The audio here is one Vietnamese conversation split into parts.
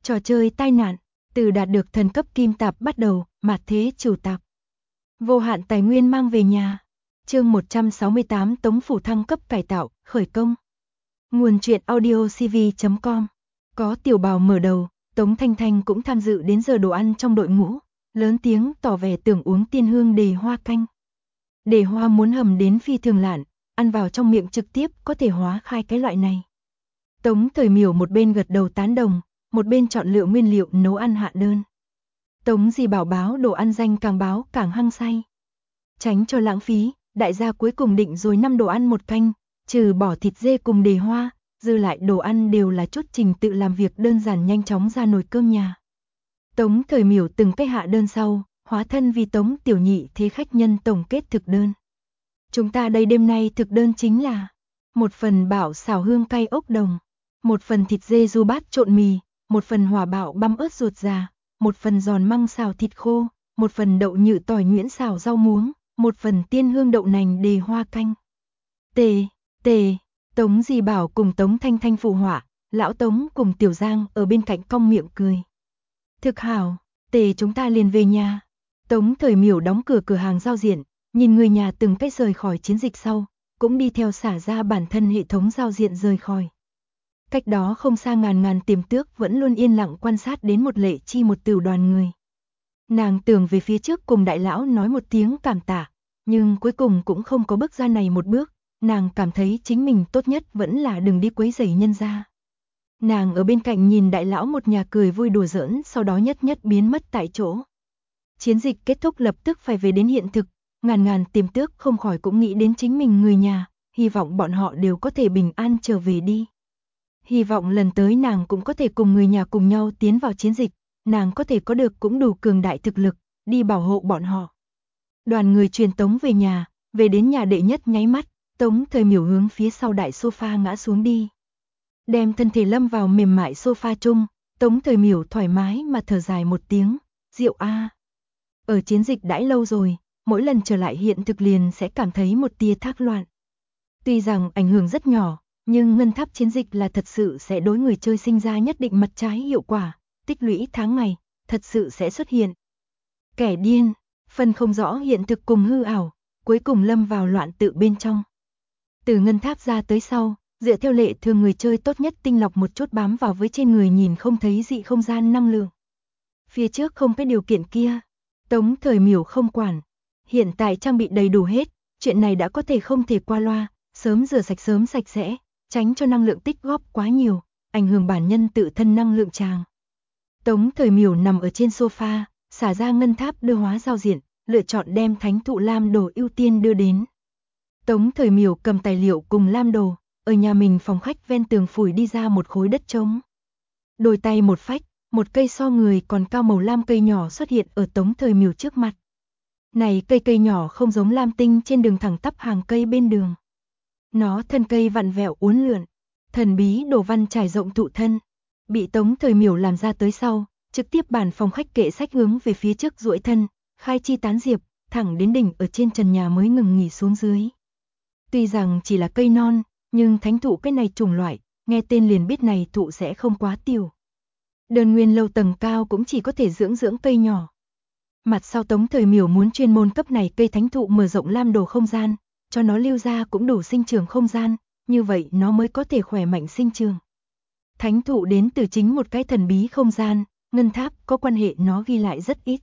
Trò chơi tai nạn, từ đạt được thần cấp kim tạp bắt đầu, mạt thế chủ tạp. Vô hạn tài nguyên mang về nhà. Chương 168 Tống phủ thăng cấp cải tạo, khởi công. Nguồn truyện audiocv.com. Có tiểu bào mở đầu, Tống Thanh Thanh cũng tham dự đến giờ đồ ăn trong đội ngũ, lớn tiếng tỏ vẻ tưởng uống tiên hương đề hoa canh. Đề hoa muốn hầm đến phi thường lạn, ăn vào trong miệng trực tiếp có thể hóa khai cái loại này. Tống Thời Miểu một bên gật đầu tán đồng, một bên chọn lựa nguyên liệu nấu ăn hạ đơn. Tống Di Bảo báo đồ ăn danh càng báo càng hăng say. Tránh cho lãng phí, đại gia cuối cùng định rồi 5 đồ ăn một canh, trừ bỏ thịt dê cùng đề hoa, dư lại đồ ăn đều là chút trình tự làm việc đơn giản nhanh chóng ra nồi cơm nhà. Tống Thời Miểu từng cách hạ đơn sau, hóa thân vì Tống Tiểu Nhị thế khách nhân tổng kết thực đơn. Chúng ta đây đêm nay thực đơn chính là một phần bảo xào hương cay ốc đồng, một phần thịt dê ru bát trộn mì, một phần hỏa bạo băm ớt ruột già, một phần giòn măng xào thịt khô, một phần đậu nhự tỏi nhuyễn xào rau muống, một phần tiên hương đậu nành đề hoa canh. Tề, Tống Di Bảo cùng Tống Thanh Thanh phụ họa, lão Tống cùng Tiểu Giang ở bên cạnh cong miệng cười. Thực hảo, Tề chúng ta liền về nhà. Tống Thời Miểu đóng cửa cửa hàng giao diện, nhìn người nhà từng cách rời khỏi chiến dịch sau, cũng đi theo xả ra bản thân hệ thống giao diện rời khỏi. Cách đó không xa ngàn tiềm tước vẫn luôn yên lặng quan sát đến một Lệ Chi một tiểu đoàn người. Nàng tưởng về phía trước cùng đại lão nói một tiếng cảm tạ, nhưng cuối cùng cũng không có bước ra này một bước, nàng cảm thấy chính mình tốt nhất vẫn là đừng đi quấy rầy nhân gia. Nàng ở bên cạnh nhìn đại lão một nhà cười vui đùa giỡn, sau đó nhất biến mất tại chỗ. Chiến dịch kết thúc lập tức phải về đến hiện thực, ngàn tiềm tước không khỏi cũng nghĩ đến chính mình người nhà, hy vọng bọn họ đều có thể bình an trở về đi. Hy vọng lần tới nàng cũng có thể cùng người nhà cùng nhau tiến vào chiến dịch, nàng có thể có được cũng đủ cường đại thực lực, đi bảo hộ bọn họ. Đoàn người truyền Tống về nhà, về đến nhà đệ nhất nháy mắt, Tống Thời Miểu hướng phía sau đại sofa ngã xuống đi. Đem thân thể lâm vào mềm mại sofa chung, Tống Thời Miểu thoải mái mà thở dài một tiếng, rượu a. Ở chiến dịch đãi lâu rồi, mỗi lần trở lại hiện thực liền sẽ cảm thấy một tia thác loạn. Tuy rằng ảnh hưởng rất nhỏ, nhưng ngân tháp chiến dịch là thật sự sẽ đối người chơi sinh ra nhất định mặt trái hiệu quả, tích lũy tháng ngày, thật sự sẽ xuất hiện. Kẻ điên, phân không rõ hiện thực cùng hư ảo, cuối cùng lâm vào loạn tự bên trong. Từ ngân tháp ra tới sau, dựa theo lệ thường người chơi tốt nhất tinh lọc một chút bám vào với trên người nhìn không thấy dị không gian năng lượng. Phía trước không cái điều kiện kia, Tống Thời Miểu không quản. Hiện tại trang bị đầy đủ hết, chuyện này đã có thể không thể qua loa, sớm rửa sạch sớm sạch sẽ, tránh cho năng lượng tích góp quá nhiều, ảnh hưởng bản nhân tự thân năng lượng tràng. Tống Thời Miểu nằm ở trên sofa, xả ra ngân tháp đưa hóa giao diện, lựa chọn đem thánh thụ lam đồ ưu tiên đưa đến. Tống Thời Miểu cầm tài liệu cùng lam đồ, ở nhà mình phòng khách ven tường phủi đi ra một khối đất trống. Đôi tay một phách, một cây so người còn cao màu lam cây nhỏ xuất hiện ở Tống Thời Miểu trước mặt. Này cây nhỏ không giống lam tinh trên đường thẳng tắp hàng cây bên đường. Nó thân cây vặn vẹo uốn lượn, thần bí đồ văn trải rộng thụ thân, bị Tống Thời Miểu làm ra tới sau, trực tiếp bản phòng khách kệ sách hướng về phía trước duỗi thân, khai chi tán diệp, thẳng đến đỉnh ở trên trần nhà mới ngừng nghỉ xuống dưới. Tuy rằng chỉ là cây non, nhưng thánh thụ cái này chủng loại, nghe tên liền biết này thụ sẽ không quá tiểu. Đơn nguyên lâu tầng cao cũng chỉ có thể dưỡng cây nhỏ. Mặt sau Tống Thời Miểu muốn chuyên môn cấp này cây thánh thụ mở rộng lam đồ không gian, cho nó lưu ra cũng đủ sinh trưởng không gian, như vậy nó mới có thể khỏe mạnh sinh trưởng. Thánh thụ đến từ chính một cái thần bí không gian, ngân tháp có quan hệ nó ghi lại rất ít.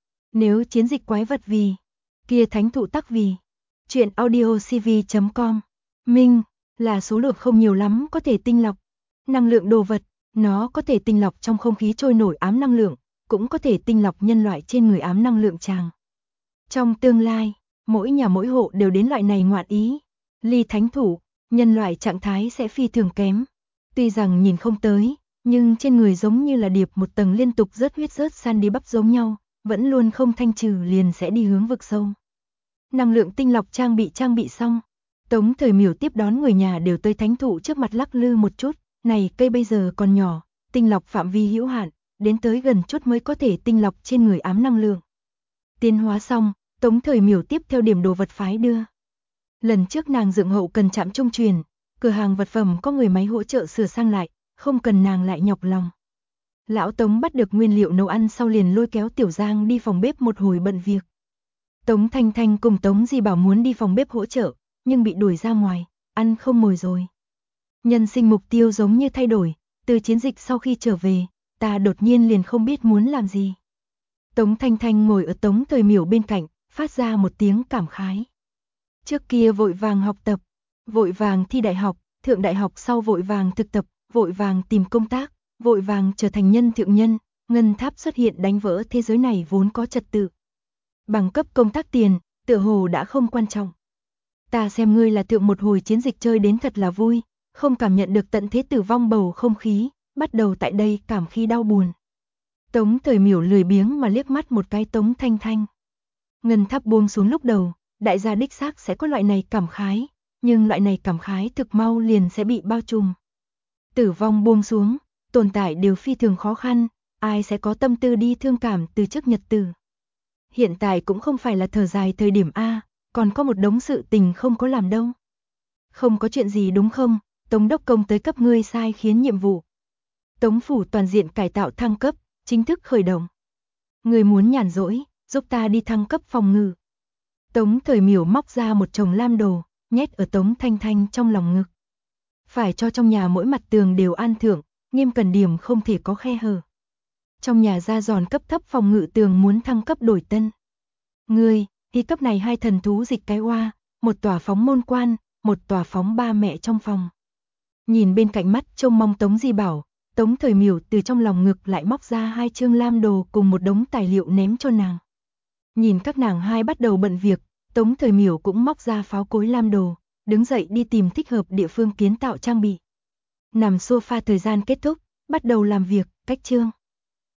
Nếu chiến dịch quái vật vì, kia thánh thụ tắc vì. Chuyện audiocv.com. Minh, là số lượng không nhiều lắm có thể tinh lọc. Năng lượng đồ vật, nó có thể tinh lọc trong không khí trôi nổi ám năng lượng, cũng có thể tinh lọc nhân loại trên người ám năng lượng tràng. Trong tương lai, mỗi nhà mỗi hộ đều đến loại này ngoạn ý. Ly thánh thủ, nhân loại trạng thái sẽ phi thường kém. Tuy rằng nhìn không tới, nhưng trên người giống như là điệp một tầng liên tục rớt huyết rớt san đi bắp giống nhau, vẫn luôn không thanh trừ liền sẽ đi hướng vực sâu. Năng lượng tinh lọc trang bị xong. Tống Thời Miểu tiếp đón người nhà đều tới thánh thụ trước mặt lắc lư một chút, này cây bây giờ còn nhỏ, tinh lọc phạm vi hữu hạn, đến tới gần chút mới có thể tinh lọc trên người ám năng lượng. Tiến hóa xong, Tống Thời Miểu tiếp theo điểm đồ vật phái đưa. Lần trước nàng dựng hậu cần trạm trung truyền, cửa hàng vật phẩm có người máy hỗ trợ sửa sang lại, không cần nàng lại nhọc lòng. Lão Tống bắt được nguyên liệu nấu ăn sau liền lôi kéo Tiểu Giang đi phòng bếp một hồi bận việc. Tống Thanh Thanh cùng Tống Di Bảo muốn đi phòng bếp hỗ trợ, nhưng bị đuổi ra ngoài, ăn không mồi rồi. Nhân sinh mục tiêu giống như thay đổi, từ chiến dịch sau khi trở về, ta đột nhiên liền không biết muốn làm gì. Tống Thanh Thanh ngồi ở Tống Thời Miểu bên cạnh, phát ra một tiếng cảm khái. Trước kia vội vàng học tập, vội vàng thi đại học, thượng đại học sau vội vàng thực tập, vội vàng tìm công tác, vội vàng trở thành nhân thượng nhân, ngân tháp xuất hiện đánh vỡ thế giới này vốn có trật tự. Bằng cấp công tác tiền, tựa hồ đã không quan trọng. Ta xem ngươi là thượng một hồi chiến dịch chơi đến thật là vui, không cảm nhận được tận thế tử vong bầu không khí, bắt đầu tại đây cảm khi đau buồn. Tống Thời Miểu lười biếng mà liếc mắt một cái Tống Thanh Thanh. Ngân tháp buông xuống lúc đầu, đại gia đích xác sẽ có loại này cảm khái, nhưng loại này cảm khái thực mau liền sẽ bị bao trùm. Tử vong buông xuống, tồn tại đều phi thường khó khăn, ai sẽ có tâm tư đi thương cảm từ trước nhật tử. Hiện tại cũng không phải là thở dài thời điểm A, còn có một đống sự tình không có làm đâu. Không có chuyện gì đúng không, Tống đốc công tới cấp ngươi sai khiến nhiệm vụ. Tống phủ toàn diện cải tạo thăng cấp, chính thức khởi động. Ngươi muốn nhàn rỗi, giúp ta đi thăng cấp phòng ngự. Tống Thời Miểu móc ra một chồng lam đồ, nhét ở Tống Thanh Thanh trong lòng ngực. Phải cho trong nhà mỗi mặt tường đều an thượng, nghiêm cẩn điểm không thể có khe hở. Trong nhà ra giòn cấp thấp phòng ngự tường muốn thăng cấp đổi tân. Ngươi, y cấp này 2 thần thú dịch cái oa, một tòa phóng môn quan, một tòa phóng ba mẹ trong phòng. Nhìn bên cạnh mắt trông mong Tống Di Bảo, Tống Thời Miểu từ trong lòng ngực lại móc ra 2 chương lam đồ cùng một đống tài liệu ném cho nàng. Nhìn các nàng hai bắt đầu bận việc, Tống Thời Miểu cũng móc ra pháo cối lam đồ, đứng dậy đi tìm thích hợp địa phương kiến tạo trang bị. Nằm sofa thời gian kết thúc, bắt đầu làm việc, cách chương.